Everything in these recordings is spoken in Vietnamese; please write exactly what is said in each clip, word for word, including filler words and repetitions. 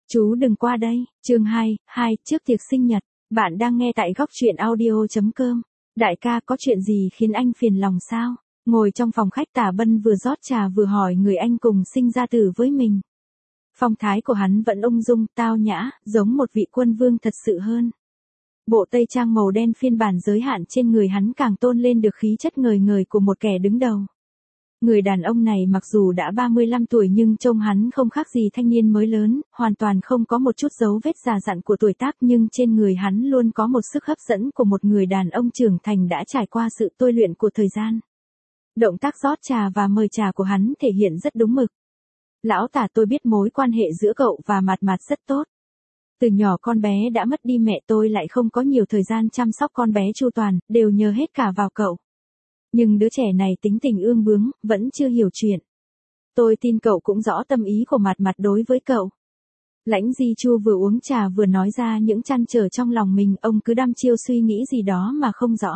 Chú đừng qua đây, chương hai, hai, trước tiệc sinh nhật, bạn đang nghe tại góc truyện audio.com. Đại ca có chuyện gì khiến anh phiền lòng sao? Ngồi trong phòng khách Tả Bân vừa rót trà vừa hỏi người anh cùng sinh ra tử với mình. Phong thái của hắn vẫn ung dung, tao nhã, giống một vị quân vương thật sự hơn. Bộ tây trang màu đen phiên bản giới hạn trên người hắn càng tôn lên được khí chất ngời ngời của một kẻ đứng đầu. Người đàn ông này mặc dù đã ba mươi lăm tuổi nhưng trông hắn không khác gì thanh niên mới lớn, hoàn toàn không có một chút dấu vết già dặn của tuổi tác, nhưng trên người hắn luôn có một sức hấp dẫn của một người đàn ông trưởng thành đã trải qua sự tôi luyện của thời gian. Động tác rót trà và mời trà của hắn thể hiện rất đúng mực. Lão Tả, tôi biết mối quan hệ giữa cậu và Mạt Mạt rất tốt. Từ nhỏ con bé đã mất đi mẹ, tôi lại không có nhiều thời gian chăm sóc con bé chu toàn, đều nhờ hết cả vào cậu. Nhưng đứa trẻ này tính tình ương bướng, vẫn chưa hiểu chuyện. Tôi tin cậu cũng rõ tâm ý của Mạt Mạt đối với cậu. Lãnh Di Chu vừa uống trà vừa nói ra những trăn trở trong lòng mình, ông cứ đăm chiêu suy nghĩ gì đó mà không rõ.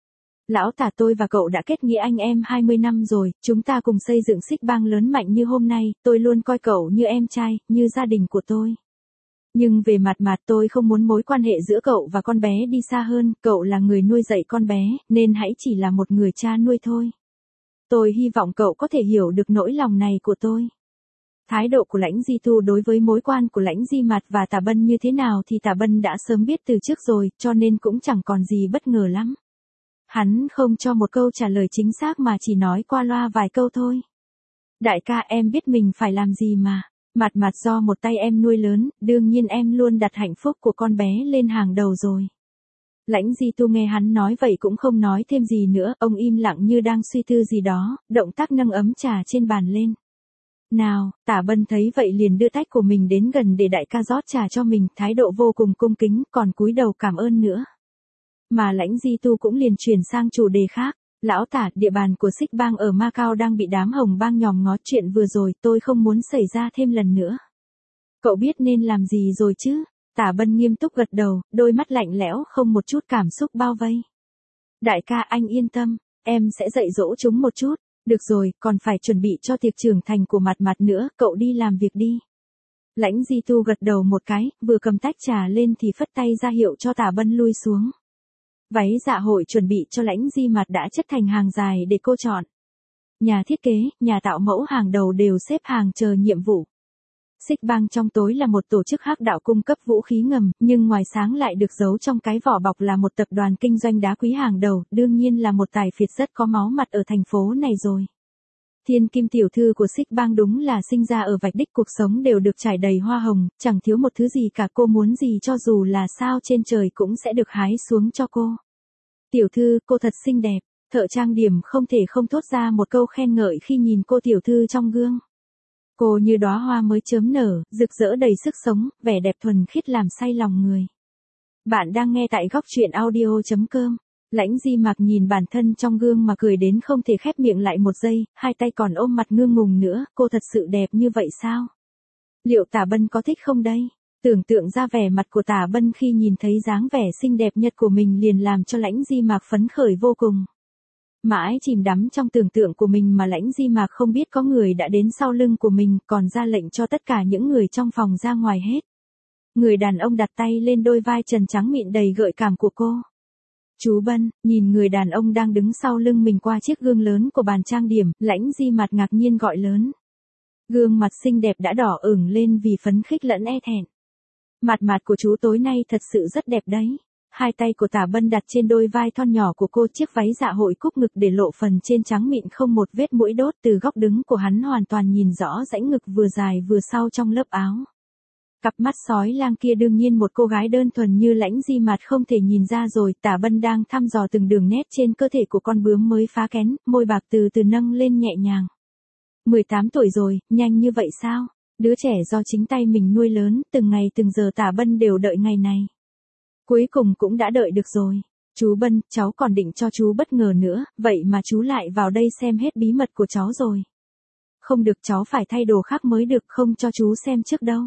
Lão Tả, tôi và cậu đã kết nghĩa anh em hai mươi năm rồi, chúng ta cùng xây dựng Xích Bang lớn mạnh như hôm nay, tôi luôn coi cậu như em trai, như gia đình của tôi. Nhưng về Mạt Mạt, tôi không muốn mối quan hệ giữa cậu và con bé đi xa hơn, cậu là người nuôi dạy con bé, nên hãy chỉ là một người cha nuôi thôi. Tôi hy vọng cậu có thể hiểu được nỗi lòng này của tôi. Thái độ của Lãnh Di Tu đối với mối quan của Lãnh Di Mạt và Tả Bân như thế nào thì Tả Bân đã sớm biết từ trước rồi, cho nên cũng chẳng còn gì bất ngờ lắm. Hắn không cho một câu trả lời chính xác mà chỉ nói qua loa vài câu thôi. Đại ca, em biết mình phải làm gì mà. Mạt Mạt do một tay em nuôi lớn, đương nhiên em luôn đặt hạnh phúc của con bé lên hàng đầu rồi. Lãnh Di Tu nghe hắn nói vậy cũng không nói thêm gì nữa, ông im lặng như đang suy tư gì đó, động tác nâng ấm trà trên bàn lên. Nào, Tả Bân thấy vậy liền đưa tách của mình đến gần để đại ca rót trà cho mình, thái độ vô cùng cung kính, còn cúi đầu cảm ơn nữa. Mà Lãnh Di Tu cũng liền chuyển sang chủ đề khác. Lão Tả, địa bàn của Xích Bang ở Macau đang bị đám Hồng Bang nhòm ngó, chuyện vừa rồi tôi không muốn xảy ra thêm lần nữa. Cậu biết nên làm gì rồi chứ? Tả Bân nghiêm túc gật đầu, đôi mắt lạnh lẽo không một chút cảm xúc bao vây. Đại ca, anh yên tâm, em sẽ dạy dỗ chúng một chút. Được rồi, còn phải chuẩn bị cho tiệc trưởng thành của Mạt Mạt nữa, cậu đi làm việc đi. Lãnh Di Tu gật đầu một cái, vừa cầm tách trà lên thì phất tay ra hiệu cho Tả Bân lui xuống. Váy dạ hội chuẩn bị cho Lãnh Di Mạt đã chất thành hàng dài để cô chọn. Nhà thiết kế, nhà tạo mẫu hàng đầu đều xếp hàng chờ nhiệm vụ. Xích Bang trong tối là một tổ chức hắc đạo cung cấp vũ khí ngầm, nhưng ngoài sáng lại được giấu trong cái vỏ bọc là một tập đoàn kinh doanh đá quý hàng đầu, đương nhiên là một tài phiệt rất có máu mặt ở thành phố này rồi. Thiên Kim tiểu thư của Xích Bang đúng là sinh ra ở vạch đích, cuộc sống đều được trải đầy hoa hồng, chẳng thiếu một thứ gì cả, cô muốn gì cho dù là sao trên trời cũng sẽ được hái xuống cho cô. Tiểu thư, cô thật xinh đẹp, thợ trang điểm không thể không thốt ra một câu khen ngợi khi nhìn cô tiểu thư trong gương. Cô như đóa hoa mới chớm nở, rực rỡ đầy sức sống, vẻ đẹp thuần khiết làm say lòng người. Bạn đang nghe tại góc truyện audio.com. Lãnh Di Mạt nhìn bản thân trong gương mà cười đến không thể khép miệng lại một giây, hai tay còn ôm mặt ngượng ngùng nữa, cô thật sự đẹp như vậy sao? Liệu Tả Bân có thích không đây? Tưởng tượng ra vẻ mặt của Tả Bân khi nhìn thấy dáng vẻ xinh đẹp nhất của mình liền làm cho Lãnh Di Mạt phấn khởi vô cùng. Mãi chìm đắm trong tưởng tượng của mình mà Lãnh Di Mạt không biết có người đã đến sau lưng của mình, còn ra lệnh cho tất cả những người trong phòng ra ngoài hết. Người đàn ông đặt tay lên đôi vai trần trắng mịn đầy gợi cảm của cô. Chú Bân, nhìn người đàn ông đang đứng sau lưng mình qua chiếc gương lớn của bàn trang điểm, Lãnh Di Mạt ngạc nhiên gọi lớn. Gương mặt xinh đẹp đã đỏ ửng lên vì phấn khích lẫn e thẹn. Mạt Mạt của chú tối nay thật sự rất đẹp đấy. Hai tay của Tả Bân đặt trên đôi vai thon nhỏ của cô, chiếc váy dạ hội cúc ngực để lộ phần trên trắng mịn không một vết mũi đốt, từ góc đứng của hắn hoàn toàn nhìn rõ rãnh ngực vừa dài vừa sau trong lớp áo. Cặp mắt sói lang kia đương nhiên một cô gái đơn thuần như Lãnh Di Mạt không thể nhìn ra rồi. Tả Bân đang thăm dò từng đường nét trên cơ thể của con bướm mới phá kén, môi bạc từ từ nâng lên nhẹ nhàng. mười tám tuổi rồi, nhanh như vậy sao? Đứa trẻ do chính tay mình nuôi lớn, từng ngày từng giờ Tả Bân đều đợi ngày này. Cuối cùng cũng đã đợi được rồi. Chú Bân, cháu còn định cho chú bất ngờ nữa, vậy mà chú lại vào đây xem hết bí mật của cháu rồi. Không được, cháu phải thay đồ khác mới được, không cho chú xem trước đâu.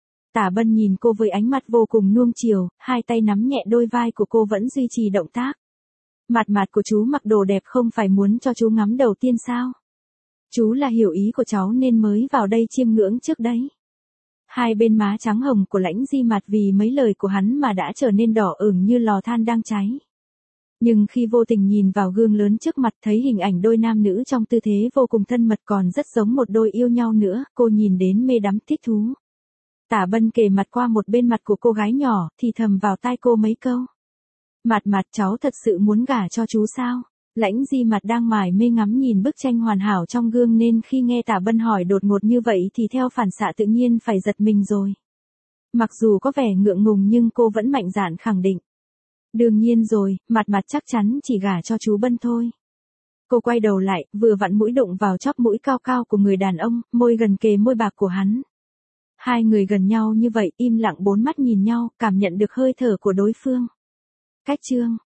Tả Bân nhìn cô với ánh mắt vô cùng nuông chiều, hai tay nắm nhẹ đôi vai của cô vẫn duy trì động tác. Mạt Mạt của chú mặc đồ đẹp không phải muốn cho chú ngắm đầu tiên sao? Chú là hiểu ý của cháu nên mới vào đây chiêm ngưỡng trước đấy. Hai bên má trắng hồng của Lãnh Di Mạt vì mấy lời của hắn mà đã trở nên đỏ ửng như lò than đang cháy. Nhưng khi vô tình nhìn vào gương lớn trước mặt thấy hình ảnh đôi nam nữ trong tư thế vô cùng thân mật còn rất giống một đôi yêu nhau nữa, cô nhìn đến mê đắm thích thú. Tả Bân kề mặt qua một bên mặt của cô gái nhỏ, thì thầm vào tai cô mấy câu. Mạt Mạt, cháu thật sự muốn gả cho chú sao? Lãnh Di Mạt đang mải mê ngắm nhìn bức tranh hoàn hảo trong gương nên khi nghe Tả Bân hỏi đột ngột như vậy thì theo phản xạ tự nhiên phải giật mình rồi. Mặc dù có vẻ ngượng ngùng nhưng cô vẫn mạnh dạn khẳng định. Đương nhiên rồi, Mạt Mạt chắc chắn chỉ gả cho chú Bân thôi. Cô quay đầu lại, vừa vặn mũi đụng vào chóp mũi cao cao của người đàn ông, môi gần kề môi bạc của hắn. Hai người gần nhau như vậy, im lặng bốn mắt nhìn nhau, cảm nhận được hơi thở của đối phương. Cách chương